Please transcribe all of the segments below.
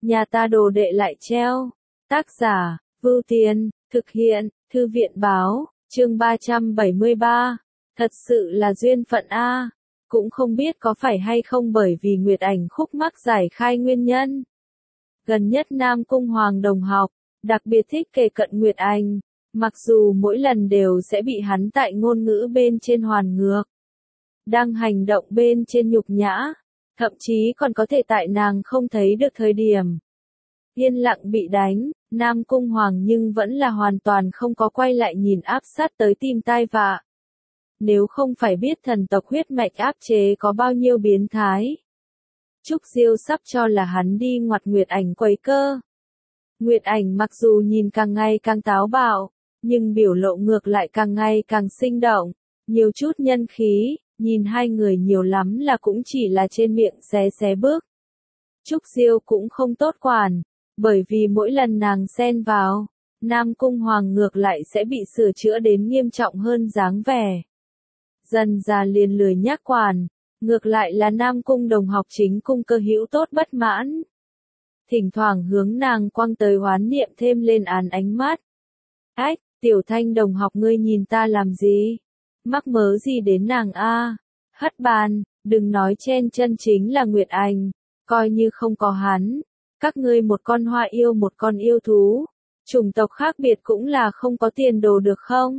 nhà ta đồ đệ lại treo. Tác giả, Vưu Tiên, thực hiện, Thư viện báo, chương 373. Thật sự là duyên phận a. Cũng không biết có phải hay không bởi vì Nguyệt Ảnh khúc mắc giải khai nguyên nhân. Gần nhất Nam Cung Hoàng đồng học, đặc biệt thích kề cận Nguyệt Ảnh, mặc dù mỗi lần đều sẽ bị hắn tại ngôn ngữ bên trên hoàn ngược. Đang hành động bên trên nhục nhã, thậm chí còn có thể tại nàng không thấy được thời điểm. Yên lặng bị đánh, Nam Cung Hoàng nhưng vẫn là hoàn toàn không có quay lại nhìn áp sát tới tim tai vạ. Nếu không phải biết thần tộc huyết mạch áp chế có bao nhiêu biến thái. Trúc Diêu sắp cho là hắn đi ngoặt Nguyệt Ảnh quấy cơ. Nguyệt Ảnh mặc dù nhìn càng ngày càng táo bạo, nhưng biểu lộ ngược lại càng ngày càng sinh động, nhiều chút nhân khí, nhìn hai người nhiều lắm là cũng chỉ là trên miệng xé bước. Trúc Diêu cũng không tốt quản, bởi vì mỗi lần nàng xen vào, Nam Cung Hoàng ngược lại sẽ bị sửa chữa đến nghiêm trọng hơn dáng vẻ. Dần già liền lười nhắc quản, ngược lại là Nam Cung đồng học chính cung cơ hữu tốt bất mãn. Thỉnh thoảng hướng nàng quăng tới oán niệm thêm lên án ánh mắt. Ách, Tiểu Thanh đồng học ngươi nhìn ta làm gì? Mắc mớ gì đến nàng a? Hất bàn, đừng nói chen chân chính là Nguyệt Ảnh, coi như không có hắn. Các ngươi một con hoa yêu một con yêu thú, chủng tộc khác biệt cũng là không có tiền đồ được không?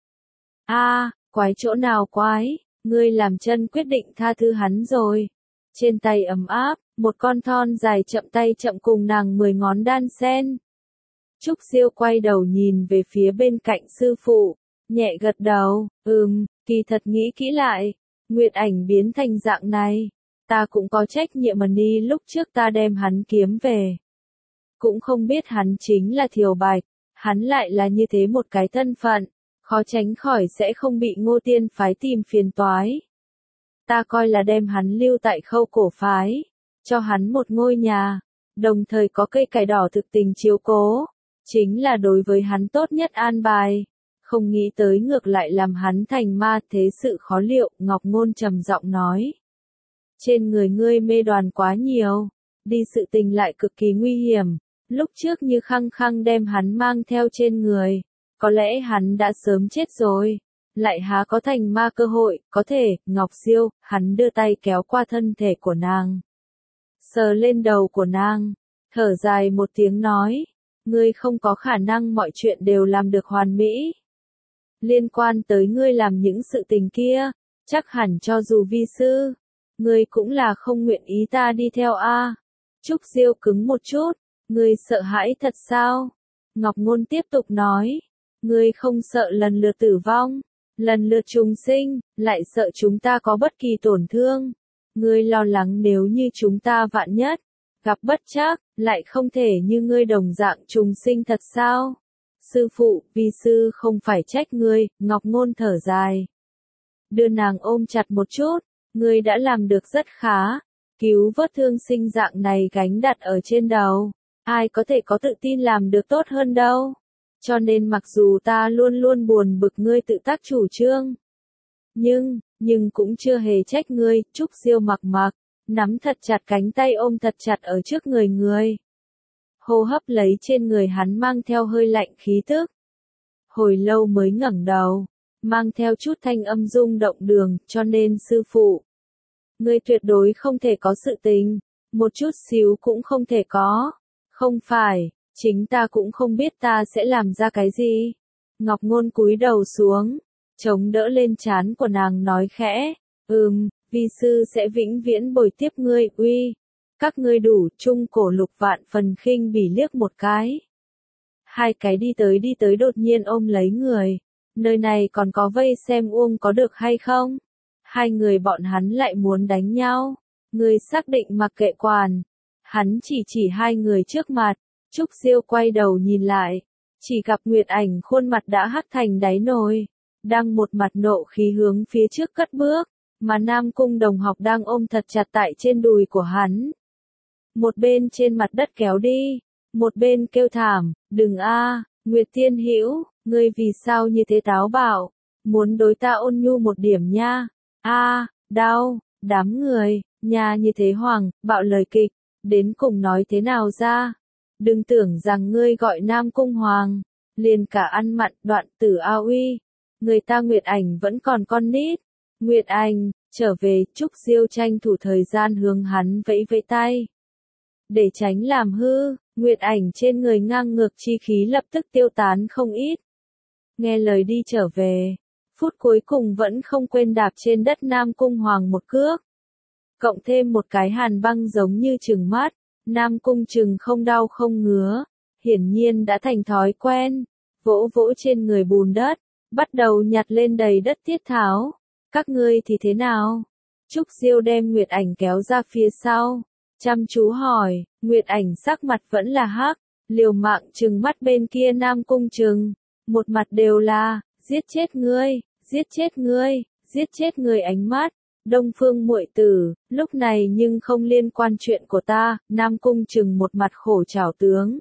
A, quái chỗ nào quái, ngươi làm chân quyết định tha thứ hắn rồi. Trên tay ấm áp, một con thon dài chậm tay chậm cùng nàng 10 ngón đan sen. Trúc Diêu quay đầu nhìn về phía bên cạnh sư phụ, nhẹ gật đầu, kỳ thật nghĩ kỹ lại, Nguyệt Ảnh biến thành dạng này, ta cũng có trách nhiệm mà đi lúc trước ta đem hắn kiếm về. Cũng không biết hắn chính là Thiều Bạch, hắn lại là như thế một cái thân phận, khó tránh khỏi sẽ không bị Ngô Tiên phái tìm phiền toái. Ta coi là đem hắn lưu tại Khâu Cổ phái, cho hắn một ngôi nhà, đồng thời có cây cải đỏ thực tình chiếu cố, chính là đối với hắn tốt nhất an bài. Không nghĩ tới ngược lại làm hắn thành ma, thế sự khó liệu, Ngọc Ngôn trầm giọng nói. Trên người ngươi mê đoàn quá nhiều, đi sự tình lại cực kỳ nguy hiểm, lúc trước như khăng khăng đem hắn mang theo trên người, có lẽ hắn đã sớm chết rồi, lại há có thành ma cơ hội, có thể, Ngọc Diêu, hắn đưa tay kéo qua thân thể của nàng, sờ lên đầu của nàng, thở dài một tiếng nói, ngươi không có khả năng mọi chuyện đều làm được hoàn mỹ. Liên quan tới ngươi làm những sự tình kia, chắc hẳn cho dù vi sư, ngươi cũng là không nguyện ý ta đi theo a. Trúc Diêu cứng một chút, ngươi sợ hãi thật sao? Ngọc Ngôn tiếp tục nói, ngươi không sợ lần lượt tử vong, lần lượt trùng sinh, lại sợ chúng ta có bất kỳ tổn thương. Ngươi lo lắng nếu như chúng ta vạn nhất, gặp bất trắc, lại không thể như ngươi đồng dạng trùng sinh thật sao? Sư phụ, vi sư không phải trách ngươi, Ngọc Ngôn thở dài. Đưa nàng ôm chặt một chút, ngươi đã làm được rất khá, cứu vớt thương sinh dạng này gánh đặt ở trên đầu, ai có thể có tự tin làm được tốt hơn đâu. Cho nên mặc dù ta luôn luôn buồn bực ngươi tự tác chủ trương, nhưng cũng chưa hề trách ngươi. Trúc Diêu mặc, nắm thật chặt cánh tay ôm thật chặt ở trước người. Hô hấp lấy trên người hắn mang theo hơi lạnh khí tức. Hồi lâu mới ngẩng đầu, mang theo chút thanh âm rung động đường, cho nên sư phụ, ngươi tuyệt đối không thể có sự tình, một chút xíu cũng không thể có. Không phải, chính ta cũng không biết ta sẽ làm ra cái gì. Ngọc Ngôn cúi đầu xuống, chống đỡ lên trán của nàng nói khẽ, vi sư sẽ vĩnh viễn bồi tiếp ngươi, uy. Các ngươi đủ, Trung Cổ Lục vạn phần khinh bỉ liếc một cái. Hai cái đi tới đột nhiên ôm lấy người. Nơi này còn có vây xem uông có được hay không? Hai người bọn hắn lại muốn đánh nhau. Người xác định mặc kệ quản. Hắn chỉ hai người trước mặt. Trúc Diêu quay đầu nhìn lại. Chỉ gặp Nguyệt Ảnh khuôn mặt đã hắt thành đáy nồi. Đang một mặt nộ khí hướng phía trước cất bước. Mà Nam Cung đồng học đang ôm thật chặt tại trên đùi của hắn. Một bên trên mặt đất kéo đi, một bên kêu thảm, đừng a, Nguyệt Tiên Hữu, ngươi vì sao như thế táo bạo, muốn đối ta ôn nhu một điểm nha, đau, đám người, nhà như thế hoàng, bạo lời kịch, Đến cùng nói thế nào ra? Đừng tưởng rằng ngươi gọi Nam Cung Hoàng, liền cả ăn mặn Đoạn Tử A Uy. Người ta Nguyệt Ảnh vẫn còn con nít. Nguyệt Ảnh, trở về, Trúc Diêu tranh thủ thời gian hướng hắn vẫy vẫy tay. Để tránh làm hư, Nguyệt Ảnh trên người ngang ngược chi khí lập tức tiêu tán không ít. Nghe lời đi trở về, phút cuối cùng vẫn không quên đạp trên đất Nam Cung Hoàng một cước. Cộng thêm một cái hàn băng giống như trừng mắt, Nam Cung Trừng không đau không ngứa, hiển nhiên đã thành thói quen, vỗ vỗ trên người bùn đất, bắt đầu nhặt lên đầy đất tiết tháo. Các ngươi thì thế nào? Trúc Diêu đem Nguyệt Ảnh kéo ra phía sau, chăm chú hỏi. Nguyệt Ảnh sắc mặt vẫn là hắc, liều mạng trừng mắt bên kia Nam Cung Trừng, một mặt đều là, giết chết ngươi, giết chết ngươi, giết chết ngươi ánh mắt. Đông Phương muội tử, lúc này nhưng không liên quan chuyện của ta. Nam Cung Trừng một mặt khổ trảo tướng.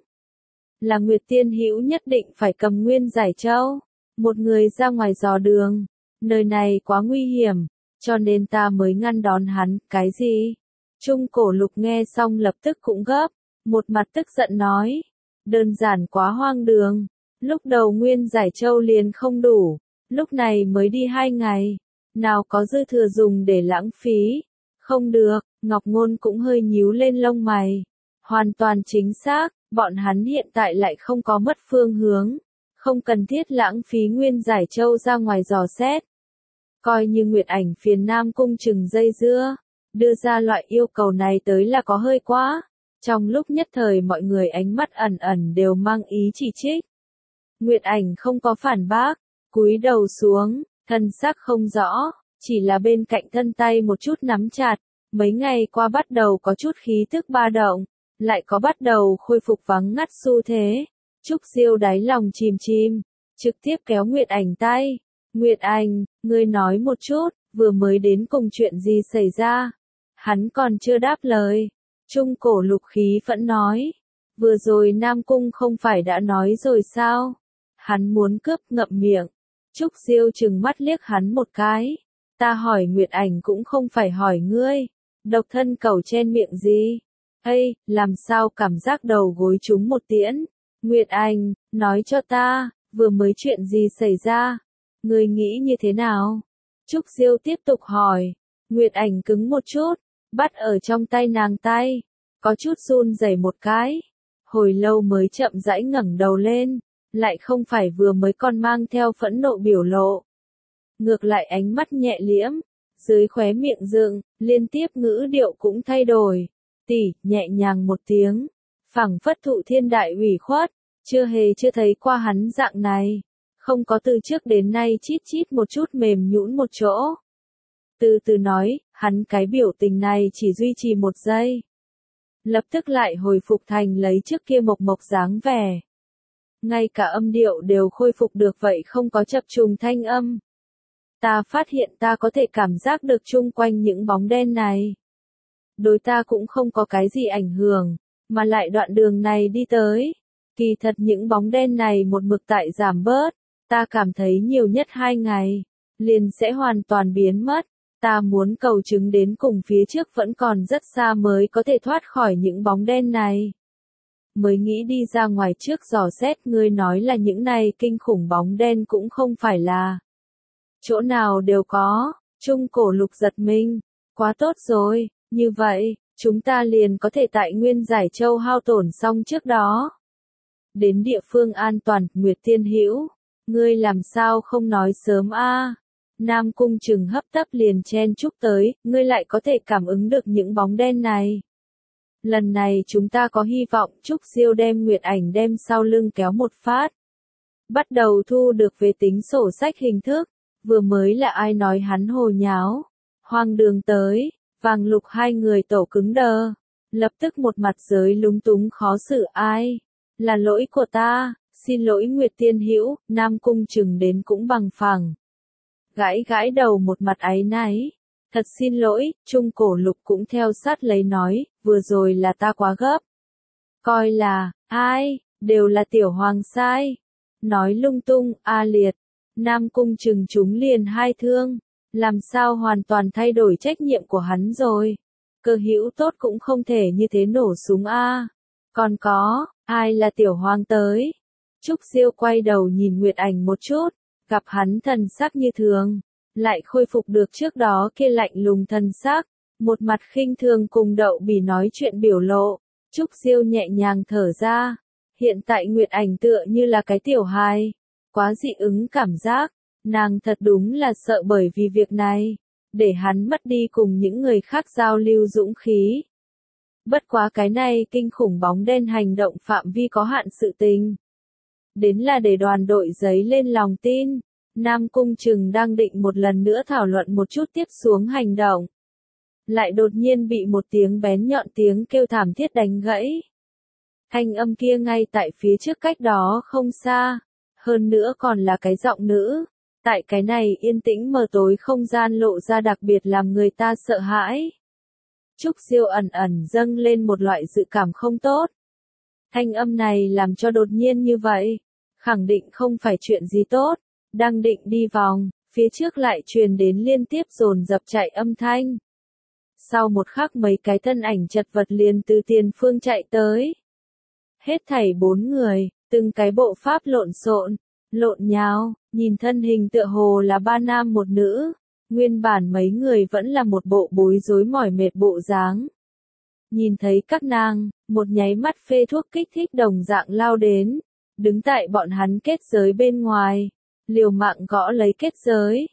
Là Nguyệt Tiên Hữu nhất định phải cầm Nguyên Giải Châu, một người ra ngoài dò đường, nơi này quá nguy hiểm, cho nên ta mới ngăn đón hắn. Cái gì? Trung Cổ Lục nghe xong lập tức cũng gấp, một mặt tức giận nói, đơn giản quá hoang đường, lúc đầu Nguyên Giải Châu liền không đủ, lúc này mới đi 2 ngày. Nào có dư thừa dùng để lãng phí. Không được, Ngọc Ngôn cũng hơi nhíu lên lông mày. Hoàn toàn chính xác, bọn hắn hiện tại lại không có mất phương hướng. Không cần thiết lãng phí Nguyên Giải Châu ra ngoài dò xét. Coi như Nguyệt Ảnh phiền Nam Cung Trừng dây dưa. Đưa ra loại yêu cầu này tới là có hơi quá. Trong lúc nhất thời mọi người ánh mắt ẩn ẩn đều mang ý chỉ trích. Nguyệt Ảnh không có phản bác, cúi đầu xuống. Thân xác không rõ, chỉ là bên cạnh thân tay một chút nắm chặt, mấy ngày qua bắt đầu có chút khí tức ba động, lại có bắt đầu khôi phục vắng ngắt xu thế. Trúc Diêu đáy lòng chìm chìm, trực tiếp kéo Nguyệt Ảnh tay. Nguyệt Ảnh, ngươi nói một chút, vừa mới đến cùng chuyện gì xảy ra? Hắn còn chưa đáp lời. Trung Cổ Lục khí phẫn nói, vừa rồi Nam Cung không phải đã nói rồi sao? Hắn muốn cướp. Ngậm miệng. Trúc Diêu trừng mắt liếc hắn một cái. Ta hỏi Nguyệt Ảnh cũng không phải hỏi ngươi. Độc thân cẩu chen miệng gì? Ây, làm sao cảm giác đầu gối trúng một tiễn? Nguyệt Ảnh, nói cho ta, vừa mới chuyện gì xảy ra? Ngươi nghĩ như thế nào? Trúc Diêu tiếp tục hỏi. Nguyệt Ảnh cứng một chút, bắt ở trong tay nàng tay, có chút run rẩy một cái. Hồi lâu mới chậm rãi ngẩng đầu lên. Lại không phải vừa mới còn mang theo phẫn nộ biểu lộ. Ngược lại ánh mắt nhẹ liễm, dưới khóe miệng dựng, liên tiếp ngữ điệu cũng thay đổi. Tỷ, nhẹ nhàng một tiếng, phảng phất thụ thiên đại ủy khuất, chưa thấy qua hắn dạng này. Không có từ trước đến nay chít chít một chút mềm nhũn một chỗ. Từ từ nói, hắn cái biểu tình này chỉ duy trì 1 giây. Lập tức lại hồi phục thành lấy trước kia mộc mộc dáng vẻ. Ngay cả âm điệu đều khôi phục được vậy không có chập trùng thanh âm. Ta phát hiện ta có thể cảm giác được chung quanh những bóng đen này. Đối ta cũng không có cái gì ảnh hưởng, mà lại đoạn đường này đi tới. Kỳ thật những bóng đen này một mực tại giảm bớt, ta cảm thấy nhiều nhất 2 ngày, liền sẽ hoàn toàn biến mất. Ta muốn cầu chứng đến cùng phía trước vẫn còn rất xa mới có thể thoát khỏi những bóng đen này. Mới nghĩ đi ra ngoài trước dò xét. Ngươi nói là những này kinh khủng bóng đen cũng không phải là chỗ nào đều có. Trung Cổ Lục giật mình, quá tốt rồi, như vậy, chúng ta liền có thể tại Nguyên Giải Châu hao tổn xong trước đó. Đến địa phương an toàn. Nguyệt Tiên Hữu, ngươi làm sao không nói sớm a? Nam Cung Trừng hấp tấp liền chen chúc tới, ngươi lại có thể cảm ứng được những bóng đen này. Lần này chúng ta có hy vọng. Trúc Diêu đem Nguyệt Ảnh đem sau lưng kéo một phát. Bắt đầu thu được về tính sổ sách hình thức. Vừa mới là ai nói hắn hồ nháo. Hoang đường tới, Vàng Lục hai người tổ cứng đờ. Lập tức một mặt giới lúng túng khó xử. Ai? Là lỗi của ta, xin lỗi Nguyệt Tiên Hữu. Nam Cung Trừng đến cũng bằng phẳng. Gãi gãi đầu một mặt áy náy. Thật xin lỗi. Trung Cổ Lục cũng theo sát lấy nói, vừa rồi là ta quá gấp. Coi là, ai, đều là Tiểu Hoàng sai. Nói lung tung. A liệt. Nam Cung Trừng chúng liền 2 thương. Làm sao hoàn toàn thay đổi trách nhiệm của hắn rồi. cơ hữu tốt cũng không thể như thế nổ súng a. Còn có, ai là Tiểu Hoàng tới? Trúc Diêu quay đầu nhìn Nguyệt Ảnh một chút, gặp hắn thần sắc như thường, lại khôi phục được trước đó kia lạnh lùng thần sắc, một mặt khinh thường cùng Đậu Bỉ nói chuyện biểu lộ. Trúc Diêu nhẹ nhàng thở ra, hiện tại Nguyệt Ảnh tựa như là cái tiểu hài, quá dị ứng cảm giác, nàng thật đúng là sợ bởi vì việc này, để hắn mất đi cùng những người khác giao lưu dũng khí. Bất quá cái này kinh khủng bóng đen hành động phạm vi có hạn sự tình. Đến là để đoàn đội giấy lên lòng tin, Nam Cung Trừng đang định một lần nữa thảo luận một chút tiếp xuống hành động. Lại đột nhiên bị một tiếng bén nhọn tiếng kêu thảm thiết đánh gãy. Thanh âm kia ngay tại phía trước cách đó không xa, hơn nữa còn là cái giọng nữ. Tại cái này yên tĩnh mờ tối không gian lộ ra đặc biệt làm người ta sợ hãi. Trúc Diêu ẩn ẩn dâng lên một loại dự cảm không tốt. Thanh âm này làm cho đột nhiên như vậy, khẳng định không phải chuyện gì tốt, đang định đi vòng, phía trước lại truyền đến liên tiếp dồn dập chạy âm thanh. Sau một khắc mấy cái thân ảnh chật vật liền từ tiền phương chạy tới. Hết thảy 4 người, từng cái bộ pháp lộn xộn, lộn nhào, nhìn thân hình tựa hồ là 3 nam một nữ, nguyên bản mấy người vẫn là một bộ bối rối mỏi mệt bộ dáng. Nhìn thấy các nàng, một nháy mắt phê thuốc kích thích đồng dạng lao đến, đứng tại bọn hắn kết giới bên ngoài, liều mạng gõ lấy kết giới,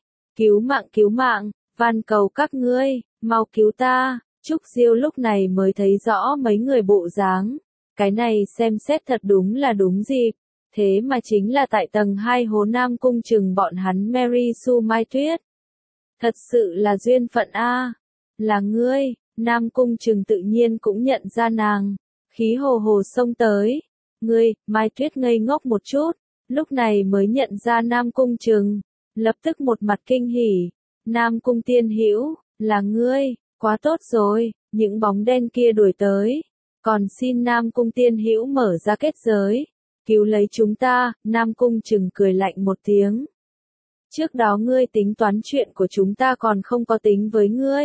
cứu mạng, van cầu các ngươi, mau cứu ta. Trúc Diêu lúc này mới thấy rõ mấy người bộ dáng, cái này xem xét thật đúng là đúng dịp. Thế mà chính là tại tầng 2 hố Nam Cung Trừng bọn hắn Mary Sue Mai Tuyết. Thật sự là duyên phận a, là ngươi. Nam Cung Trừng tự nhiên cũng nhận ra nàng, khí hồ hồ xông tới. Ngươi, Mai Tuyết ngây ngốc một chút, lúc này mới nhận ra Nam Cung Trừng, lập tức một mặt kinh hỉ. Nam Cung Tiên Hữu, là ngươi, quá tốt rồi, những bóng đen kia đuổi tới. Còn xin Nam Cung Tiên Hữu mở ra kết giới, cứu lấy chúng ta. Nam Cung Trừng cười lạnh một tiếng. Trước đó ngươi tính toán chuyện của chúng ta còn không có tính với ngươi.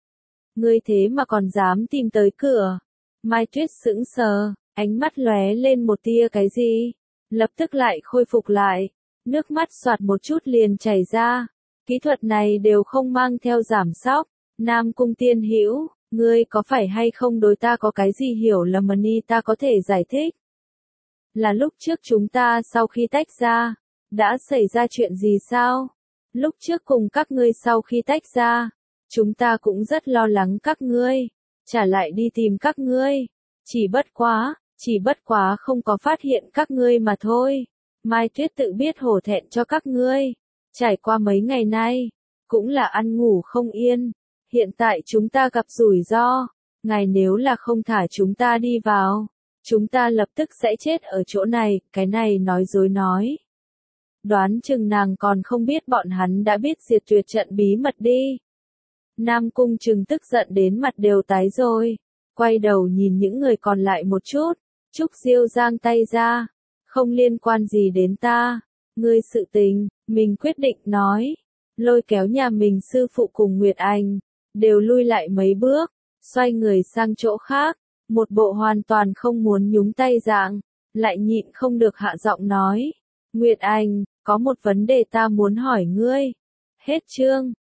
Ngươi thế mà còn dám tìm tới cửa. Mai Tuyết sững sờ, ánh mắt lóe lên một tia cái gì, lập tức lại khôi phục lại, nước mắt xoạt một chút liền chảy ra. Kỹ thuật này đều không mang theo giảm sóc. Nam Cung Tiên Hữu, ngươi có phải hay không đối ta có cái gì hiểu lầm mà ta có thể giải thích? Là lúc trước chúng ta sau khi tách ra, đã xảy ra chuyện gì sao? Lúc trước cùng các ngươi sau khi tách ra, chúng ta cũng rất lo lắng các ngươi, trả lại đi tìm các ngươi, chỉ bất quá không có phát hiện các ngươi mà thôi. Mai Tuyết tự biết hổ thẹn cho các ngươi, trải qua mấy ngày nay, cũng là ăn ngủ không yên, hiện tại chúng ta gặp rủi ro, ngài nếu là không thả chúng ta đi vào, chúng ta lập tức sẽ chết ở chỗ này. Cái này nói dối nói. Đoán chừng nàng còn không biết bọn hắn đã biết diệt tuyệt trận bí mật đi. Nam Cung Trừng tức giận đến mặt đều tái rồi, quay đầu nhìn những người còn lại một chút. Trúc Diêu giang tay ra, không liên quan gì đến ta, ngươi sự tình, mình quyết định nói. Lôi kéo nhà mình sư phụ cùng Nguyệt Anh, đều lui lại mấy bước, xoay người sang chỗ khác, một bộ hoàn toàn không muốn nhúng tay dạng, lại nhịn không được hạ giọng nói. Nguyệt Anh, có một vấn đề ta muốn hỏi ngươi. Hết chương.